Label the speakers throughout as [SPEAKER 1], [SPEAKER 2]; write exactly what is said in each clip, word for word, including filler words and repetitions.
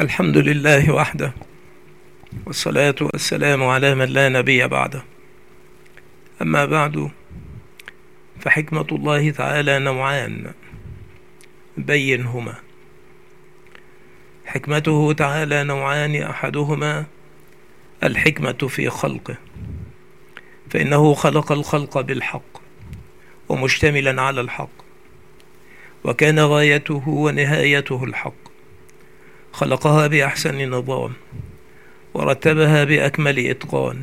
[SPEAKER 1] الحمد لله وحده، والصلاة والسلام على من لا نبي بعده. أما بعد، فحكمة الله تعالى نوعان بينهما. حكمته تعالى نوعان، أحدهما الحكمة في خلقه، فإنه خلق الخلق بالحق ومشتملا على الحق، وكان غايته ونهايته الحق. خلقها بأحسن نظام، ورتبها بأكمل إتقان،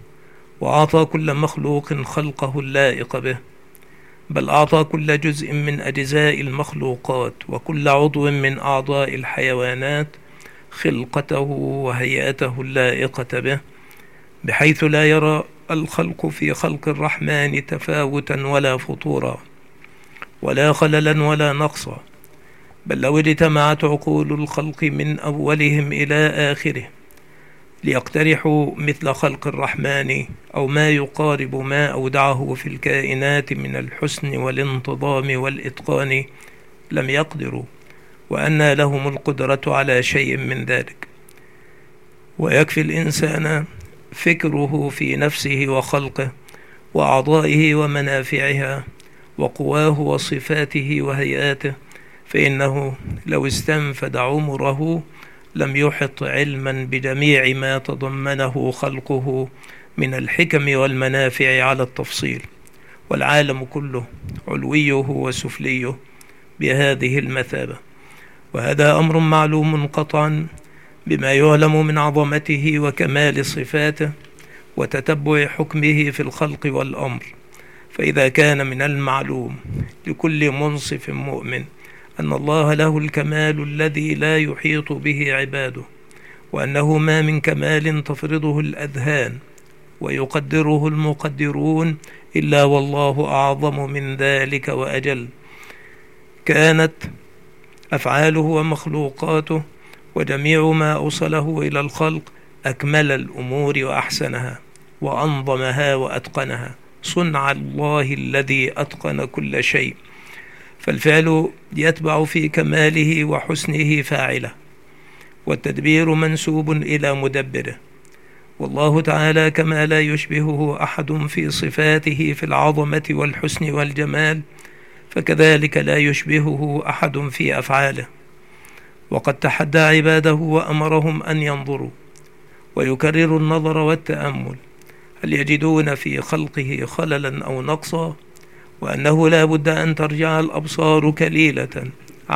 [SPEAKER 1] وأعطى كل مخلوق خلقه اللائق به، بل أعطى كل جزء من أجزاء المخلوقات وكل عضو من أعضاء الحيوانات خلقته وهيئته اللائقة به، بحيث لا يرى الخلق في خلق الرحمن تفاوتا ولا فطورا ولا خللا ولا نقصا، بل لو اجتمعت عقول الخلق من أولهم إلى آخره ليقترحوا مثل خلق الرحمن أو ما يقارب ما أودعه في الكائنات من الحسن والانتظام والإتقان لم يقدروا، وأنى لهم القدرة على شيء من ذلك. ويكفي الإنسان فكره في نفسه وخلقه وأعضائه ومنافعها وقواه وصفاته وهيئاته، فإنه لو استنفد عمره لم يحط علما بجميع ما تضمنه خلقه من الحكم والمنافع على التفصيل، والعالم كله علويه وسفليه بهذه المثابة. وهذا أمر معلوم قطعا بما يعلم من عظمته وكمال صفاته وتتبع حكمه في الخلق والأمر. فإذا كان من المعلوم لكل منصف مؤمن أن الله له الكمال الذي لا يحيط به عباده، وأنه ما من كمال تفرضه الأذهان ويقدره المقدرون إلا والله أعظم من ذلك وأجل، كانت أفعاله ومخلوقاته وجميع ما أوصله إلى الخلق أكمل الأمور وأحسنها وأنظمها وأتقنها، صنع الله الذي أتقن كل شيء. فالفعل يتبع في كماله وحسنه فاعله، والتدبير منسوب إلى مدبره. والله تعالى كما لا يشبهه أحد في صفاته في العظمة والحسن والجمال، فكذلك لا يشبهه أحد في أفعاله. وقد تحدى عباده وأمرهم أن ينظروا ويكرروا النظر والتأمل، هل يجدون في خلقه خللا أو نقصا، وأنه لا بد أن ترجع الأبصار كليلة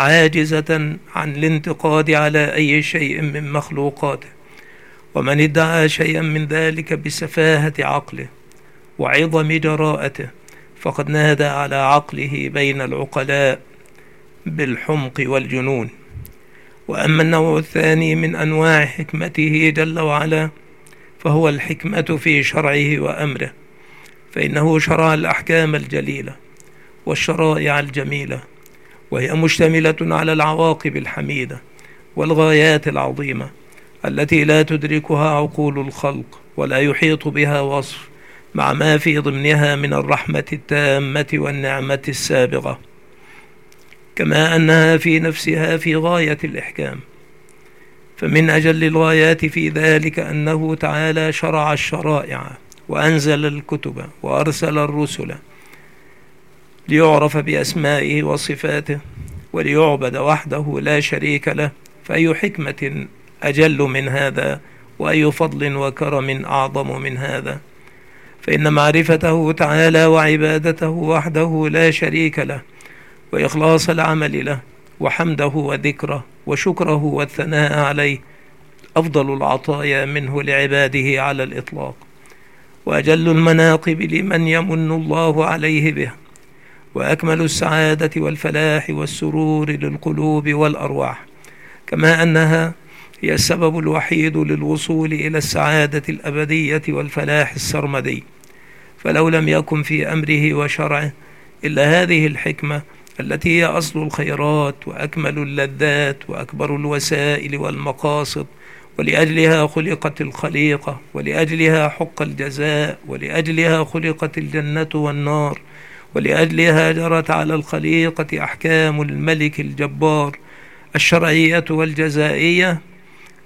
[SPEAKER 1] عاجزة عن الانتقاد على أي شيء من مخلوقاته. ومن ادعى شيئا من ذلك بسفاهة عقله وعظم جراءته فقد نادى على عقله بين العقلاء بالحمق والجنون. وأما النوع الثاني من أنواع حكمته جل وعلا فهو الحكمة في شرعه وأمره، فإنه شرع الأحكام الجليلة والشرائع الجميلة، وهي مشتملة على العواقب الحميدة والغايات العظيمة التي لا تدركها عقول الخلق ولا يحيط بها وصف، مع ما في ضمنها من الرحمة التامة والنعمة السابغة، كما أنها في نفسها في غاية الإحكام. فمن أجل الغايات في ذلك أنه تعالى شرع الشرائع وأنزل الكتب وأرسل الرسل ليعرف بأسمائه وصفاته وليعبد وحده لا شريك له، فأي حكمة أجل من هذا، وأي فضل وكرم أعظم من هذا. فإن معرفته تعالى وعبادته وحده لا شريك له، وإخلاص العمل له وحمده وذكره وشكره والثناء عليه أفضل العطايا منه لعباده على الإطلاق، وأجل المناقب لمن يمن الله عليه به، وأكمل السعادة والفلاح والسرور للقلوب والأرواح، كما أنها هي السبب الوحيد للوصول إلى السعادة الأبدية والفلاح السرمدي. فلو لم يكن في أمره وشرعه إلا هذه الحكمة التي هي أصل الخيرات وأكمل اللذات وأكبر الوسائل والمقاصد، ولأجلها خلقت الخليقة، ولأجلها حق الجزاء، ولأجلها خلقت الجنة والنار، ولأجلها جرت على الخليقة أحكام الملك الجبار الشرعية والجزائية،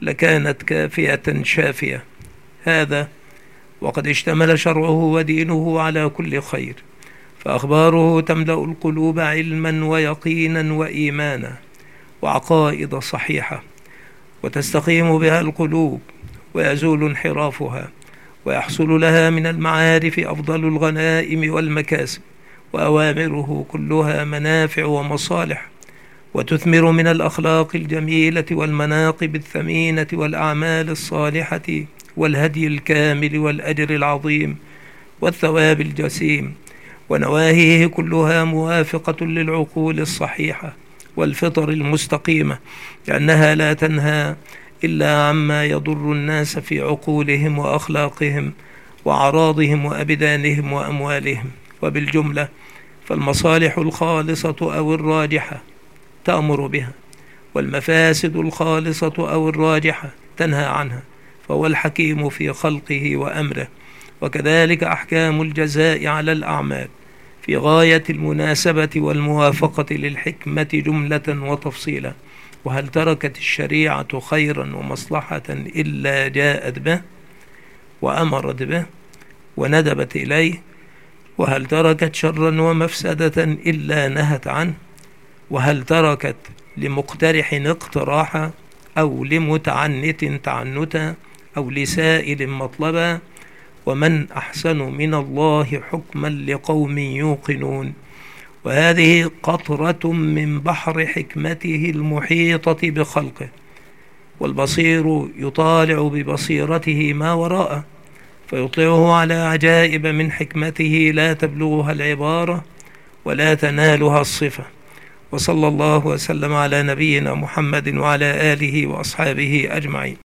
[SPEAKER 1] لكانت كافية شافية. هذا وقد اشتمل شرعه ودينه على كل خير، فأخباره تملأ القلوب علما ويقينا وإيمانا وعقائد صحيحة، وتستقيم بها القلوب ويزول انحرافها، ويحصل لها من المعارف أفضل الغنائم والمكاسب، وأوامره كلها منافع ومصالح، وتثمر من الأخلاق الجميلة والمناقب الثمينة والأعمال الصالحة والهدي الكامل والأجر العظيم والثواب الجسيم، ونواهيه كلها موافقة للعقول الصحيحة والفطر المستقيمة، لأنها لا تنهى إلا عما يضر الناس في عقولهم وأخلاقهم وأعراضهم وأبدانهم وأموالهم. وبالجملة فالمصالح الخالصة أو الراجحة تأمر بها، والمفاسد الخالصة أو الراجحة تنهى عنها، فهو الحكيم في خلقه وأمره. وكذلك أحكام الجزاء على الأعمال في غاية المناسبة والموافقة للحكمة جملة وتفصيلا. وهل تركت الشريعة خيرا ومصلحة إلا جاءت به وأمرت به وندبت إليه؟ وهل تركت شرا ومفسدة إلا نهت عنه؟ وهل تركت لمقترح اقتراحا أو لمتعنت تعنتا أو لسائل مطلبا؟ ومن أحسن من الله حكما لقوم يوقنون. وهذه قطرة من بحر حكمته المحيطة بخلقه، والبصير يطالع ببصيرته ما وراءه فيطلعه على عجائب من حكمته لا تبلغها العبارة ولا تنالها الصفة. وصلى الله وسلم على نبينا محمد وعلى آله وأصحابه أجمعين.